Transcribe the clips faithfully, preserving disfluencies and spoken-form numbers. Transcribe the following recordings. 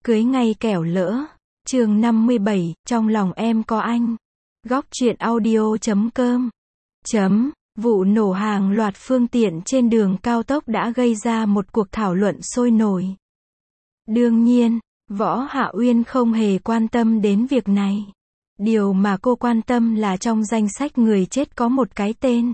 Cưới ngay kẻo lỡ. Chương năm mươi bảy, trong lòng em có anh. Góc truyện audio chấm com. Chấm. Vụ nổ hàng loạt phương tiện trên đường cao tốc đã gây ra một cuộc thảo luận sôi nổi. Đương nhiên, Võ Hạ Uyên không hề quan tâm đến việc này. Điều mà cô quan tâm là trong danh sách người chết có một cái tên.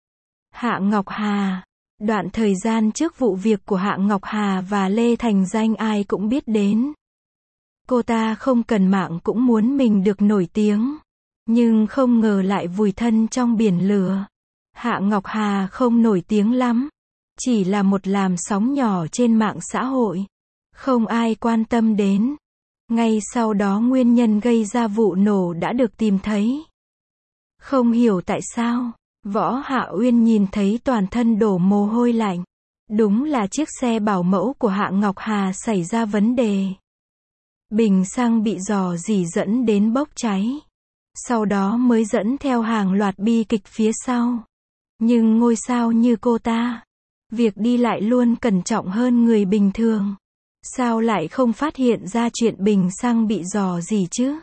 Hạ Ngọc Hà. Đoạn thời gian trước vụ việc của Hạ Ngọc Hà và Lê Thành Danh ai cũng biết đến. Cô ta không cần mạng cũng muốn mình được nổi tiếng. Nhưng không ngờ lại vùi thân trong biển lửa. Hạ Ngọc Hà không nổi tiếng lắm. Chỉ là một làn sóng nhỏ trên mạng xã hội. Không ai quan tâm đến. Ngay sau đó nguyên nhân gây ra vụ nổ đã được tìm thấy. Không hiểu tại sao, Võ Hạ Uyên nhìn thấy toàn thân đổ mồ hôi lạnh. Đúng là chiếc xe bảo mẫu của Hạ Ngọc Hà xảy ra vấn đề. Bình xăng bị rò rỉ dẫn đến bốc cháy. Sau đó mới dẫn theo hàng loạt bi kịch phía sau. Nhưng ngôi sao như cô ta, việc đi lại luôn cẩn trọng hơn người bình thường. Sao lại không phát hiện ra chuyện bình xăng bị rò rỉ chứ?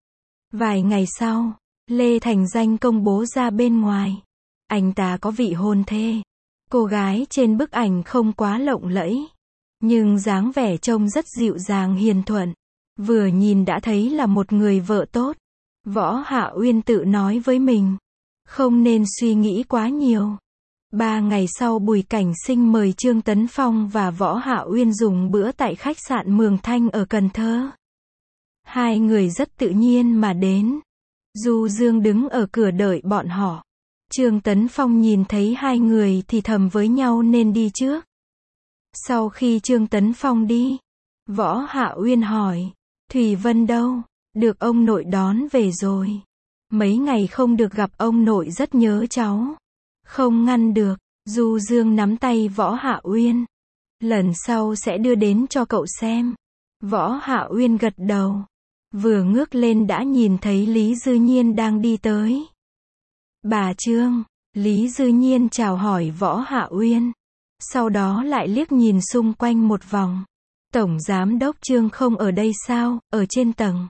Vài ngày sau, Lê Thành Danh công bố ra bên ngoài. Anh ta có vị hôn thê. Cô gái trên bức ảnh không quá lộng lẫy. Nhưng dáng vẻ trông rất dịu dàng hiền thuận. Vừa nhìn đã thấy là một người vợ tốt. Võ Hạ Uyên tự nói với mình. Không nên suy nghĩ quá nhiều. Ba ngày sau Bùi Cảnh Sinh mời Trương Tấn Phong và Võ Hạ Uyên dùng bữa tại khách sạn Mường Thanh ở Cần Thơ. Hai người rất tự nhiên mà đến. Du Dương đứng ở cửa đợi bọn họ. Trương Tấn Phong nhìn thấy hai người thì thầm với nhau nên đi trước. Sau khi Trương Tấn Phong đi, Võ Hạ Uyên hỏi, Thủy Vân đâu? Được ông nội đón về rồi. Mấy ngày không được gặp ông nội rất nhớ cháu. Không ngăn được. Du Dương nắm tay Võ Hạ Uyên. Lần sau sẽ đưa đến cho cậu xem. Võ Hạ Uyên gật đầu. Vừa ngước lên đã nhìn thấy Lý Dư Nhiên đang đi tới. Bà Trương. Lý Dư Nhiên chào hỏi Võ Hạ Uyên. Sau đó lại liếc nhìn xung quanh một vòng. Tổng Giám đốc Trương không ở đây sao, ở trên tầng.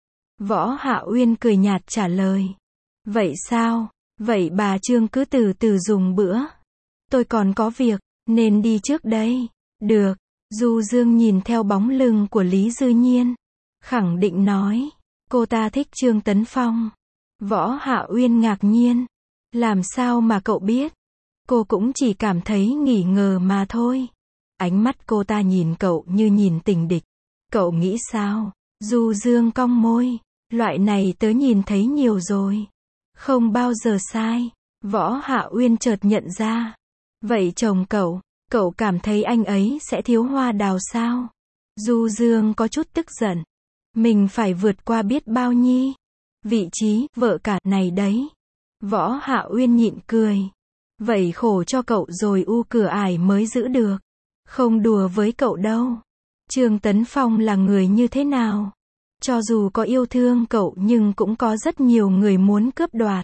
Võ Hạ Uyên cười nhạt trả lời. Vậy sao? Vậy bà Trương cứ từ từ dùng bữa. Tôi còn có việc, nên đi trước đây. Được. Du Dương nhìn theo bóng lưng của Lý Dư Nhiên. Khẳng định nói. Cô ta thích Trương Tấn Phong. Võ Hạ Uyên ngạc nhiên. Làm sao mà cậu biết? Cô cũng chỉ cảm thấy nghi ngờ mà thôi. Ánh mắt cô ta nhìn cậu như nhìn tình địch. Cậu nghĩ sao? Du Dương cong môi. Loại này tớ nhìn thấy nhiều rồi. Không bao giờ sai. Võ Hạ Uyên chợt nhận ra. Vậy chồng cậu, cậu cảm thấy anh ấy sẽ thiếu hoa đào sao? Du Dương có chút tức giận. Mình phải vượt qua biết bao nhi vị trí vợ cả này đấy. Võ Hạ Uyên nhịn cười. Vậy khổ cho cậu rồi u cửa ải mới giữ được. Không đùa với cậu đâu. Trương Tấn Phong là người như thế nào? Cho dù có yêu thương cậu nhưng cũng có rất nhiều người muốn cướp đoạt.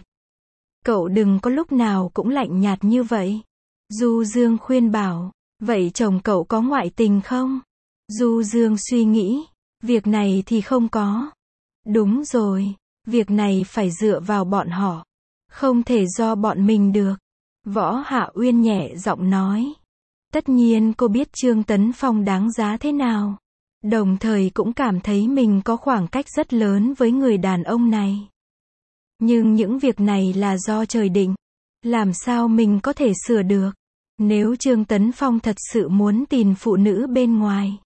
Cậu đừng có lúc nào cũng lạnh nhạt như vậy. Du Dương khuyên bảo. Vậy chồng cậu có ngoại tình không? Du Dương suy nghĩ. Việc này thì không có. Đúng rồi. Việc này phải dựa vào bọn họ. Không thể do bọn mình được. Võ Hạ Uyên nhẹ giọng nói. Tất nhiên cô biết Trương Tấn Phong đáng giá thế nào. Đồng thời cũng cảm thấy mình có khoảng cách rất lớn với người đàn ông này. Nhưng những việc này là do trời định. Làm sao mình có thể sửa được? Nếu Trương Tấn Phong thật sự muốn tìm phụ nữ bên ngoài,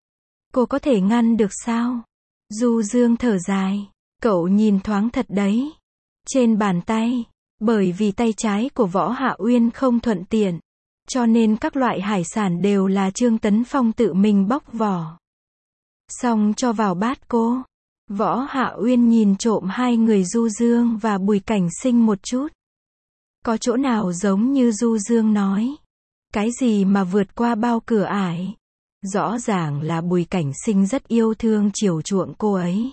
cô có thể ngăn được sao? Du Dương thở dài. Cậu nhìn thoáng thật đấy. Trên bàn tay, bởi vì tay trái của Võ Hạ Uyên không thuận tiện, cho nên các loại hải sản đều là Trương Tấn Phong tự mình bóc vỏ. Xong cho vào bát cô. Võ Hạ Uyên nhìn trộm hai người Du Dương và Bùi Cảnh Sinh một chút. Có chỗ nào giống như Du Dương nói? Cái gì mà vượt qua bao cửa ải? Rõ ràng là Bùi Cảnh Sinh rất yêu thương chiều chuộng cô ấy.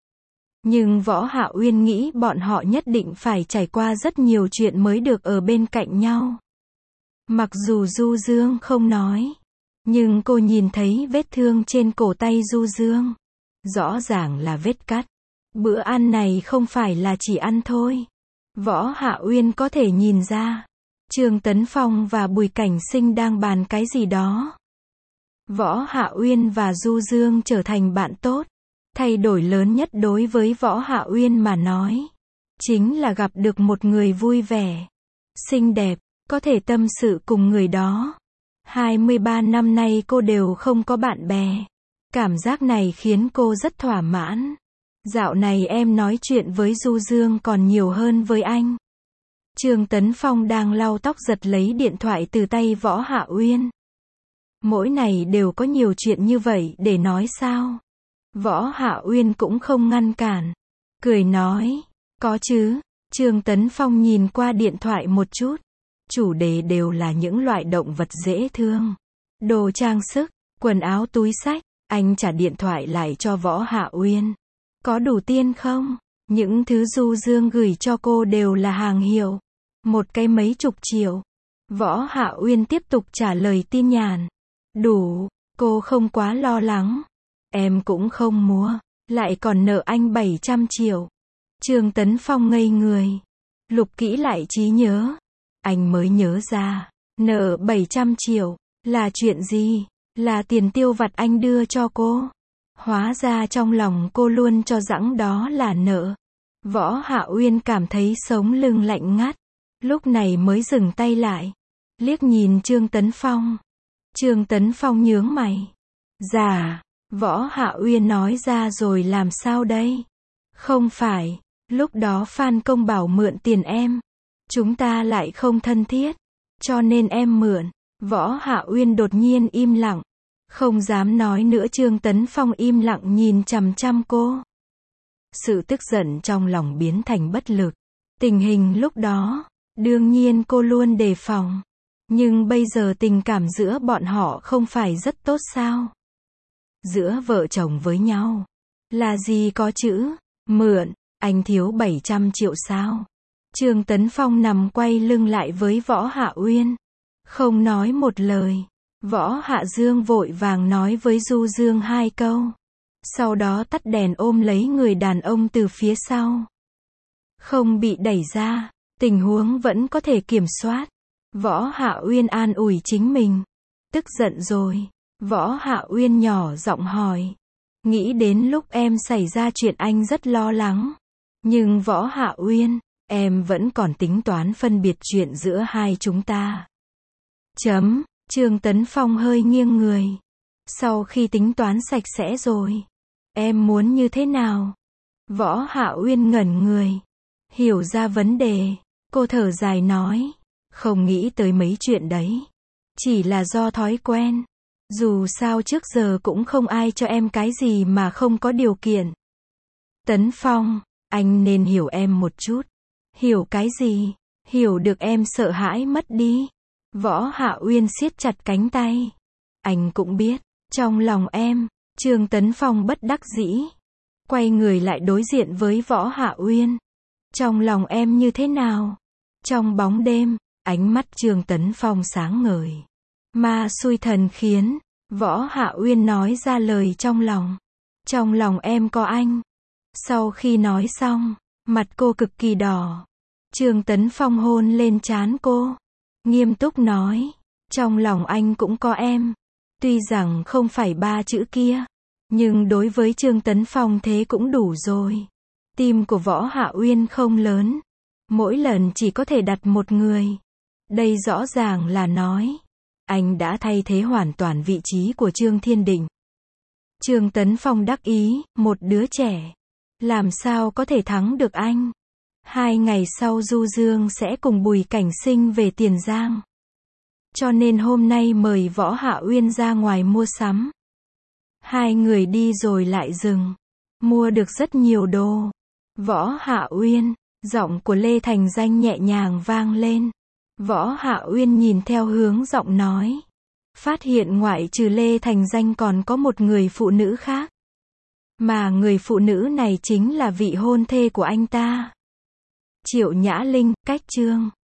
Nhưng Võ Hạ Uyên nghĩ bọn họ nhất định phải trải qua rất nhiều chuyện mới được ở bên cạnh nhau. Mặc dù Du Dương không nói, Nhưng cô nhìn thấy vết thương trên cổ tay Du Dương. Rõ ràng là vết cắt. Bữa ăn này không phải là chỉ ăn thôi. Võ Hạ Uyên có thể nhìn ra. Trương Tấn Phong và Bùi Cảnh Sinh đang bàn cái gì đó. Võ Hạ Uyên và Du Dương trở thành bạn tốt. Thay đổi lớn nhất đối với Võ Hạ Uyên mà nói, chính là gặp được một người vui vẻ, xinh đẹp, có thể tâm sự cùng người đó. hai mươi ba năm nay cô đều không có bạn bè. Cảm giác này khiến cô rất thỏa mãn. Dạo này em nói chuyện với Du Dương còn nhiều hơn với anh. Trương Tấn Phong đang lau tóc giật lấy điện thoại từ tay Võ Hạ Uyên. Mỗi ngày đều có nhiều chuyện như vậy để nói sao? Võ Hạ Uyên cũng không ngăn cản. Cười nói, có chứ. Trương Tấn Phong nhìn qua điện thoại một chút. Chủ đề đều là những loại động vật dễ thương. Đồ trang sức, quần áo túi xách. Anh trả điện thoại lại cho Võ Hạ Uyên. Có đủ tiền không? Những thứ Du Dương gửi cho cô đều là hàng hiệu. Một cái mấy chục triệu. Võ Hạ Uyên tiếp tục trả lời tin nhắn. Đủ, cô không quá lo lắng. Em cũng không mua, lại còn nợ anh bảy trăm triệu. Trương Tấn Phong ngây người. Lục kỹ lại trí nhớ. Anh mới nhớ ra, nợ bảy trăm triệu, là chuyện gì? Là tiền tiêu vặt anh đưa cho cô. Hóa ra trong lòng cô luôn cho rằng đó là nợ. Võ Hạ Uyên cảm thấy sống lưng lạnh ngắt. Lúc này mới dừng tay lại. Liếc nhìn Trương Tấn Phong. Trương Tấn Phong nhướng mày. Dạ, Võ Hạ Uyên nói ra rồi làm sao đây? Không phải, lúc đó Phan Công bảo mượn tiền em. Chúng ta lại không thân thiết. Cho nên em mượn. Võ Hạ Uyên đột nhiên im lặng. Không dám nói nữa. Trương Tấn Phong im lặng nhìn chằm chằm cô. Sự tức giận trong lòng biến thành bất lực. Tình hình lúc đó, đương nhiên cô luôn đề phòng. Nhưng bây giờ tình cảm giữa bọn họ không phải rất tốt sao? Giữa vợ chồng với nhau, là gì có chữ mượn, anh thiếu bảy trăm triệu sao? Trương Tấn Phong nằm quay lưng lại với Võ Hạ Uyên. Không nói một lời. Võ Hạ Dương vội vàng nói với Du Dương hai câu. Sau đó tắt đèn ôm lấy người đàn ông từ phía sau. Không bị đẩy ra, tình huống vẫn có thể kiểm soát. Võ Hạ Uyên an ủi chính mình. Tức giận rồi. Võ Hạ Uyên nhỏ giọng hỏi. Nghĩ đến lúc em xảy ra chuyện anh rất lo lắng. Nhưng Võ Hạ Uyên, em vẫn còn tính toán phân biệt chuyện giữa hai chúng ta. Chấm. Trương Tấn Phong hơi nghiêng người. Sau khi tính toán sạch sẽ rồi, em muốn như thế nào? Võ Hạ Uyên ngẩn người. Hiểu ra vấn đề, cô thở dài nói. Không nghĩ tới mấy chuyện đấy. Chỉ là do thói quen. Dù sao trước giờ cũng không ai cho em cái gì mà không có điều kiện. Tấn Phong, anh nên hiểu em một chút. Hiểu cái gì? Hiểu được em sợ hãi mất đi. Võ Hạ Uyên siết chặt cánh tay. Anh cũng biết, trong lòng em. Trương Tấn Phong bất đắc dĩ. Quay người lại đối diện với Võ Hạ Uyên. Trong lòng em như thế nào? Trong bóng đêm, ánh mắt Trương Tấn Phong sáng ngời. Ma xui thần khiến. Võ Hạ Uyên nói ra lời trong lòng. Trong lòng em có anh. Sau khi nói xong, mặt cô cực kỳ đỏ. Trương Tấn Phong hôn lên trán cô. Nghiêm túc nói. Trong lòng anh cũng có em. Tuy rằng không phải ba chữ kia. Nhưng đối với Trương Tấn Phong thế cũng đủ rồi. Tim của Võ Hạ Uyên không lớn. Mỗi lần chỉ có thể đặt một người. Đây rõ ràng là nói. Anh đã thay thế hoàn toàn vị trí của Trương Thiên Định. Trương Tấn Phong đắc ý, một đứa trẻ. Làm sao có thể thắng được anh? Hai ngày sau Du Dương sẽ cùng Bùi Cảnh Sinh về Tiền Giang. Cho nên hôm nay mời Võ Hạ Uyên ra ngoài mua sắm. Hai người đi rồi lại dừng. Mua được rất nhiều đồ. Võ Hạ Uyên, giọng của Lê Thành Danh nhẹ nhàng vang lên. Võ Hạ Uyên nhìn theo hướng giọng nói. Phát hiện ngoại trừ Lê Thành Danh còn có một người phụ nữ khác. Mà người phụ nữ này chính là vị hôn thê của anh ta. Triệu Nhã Linh, cách Trương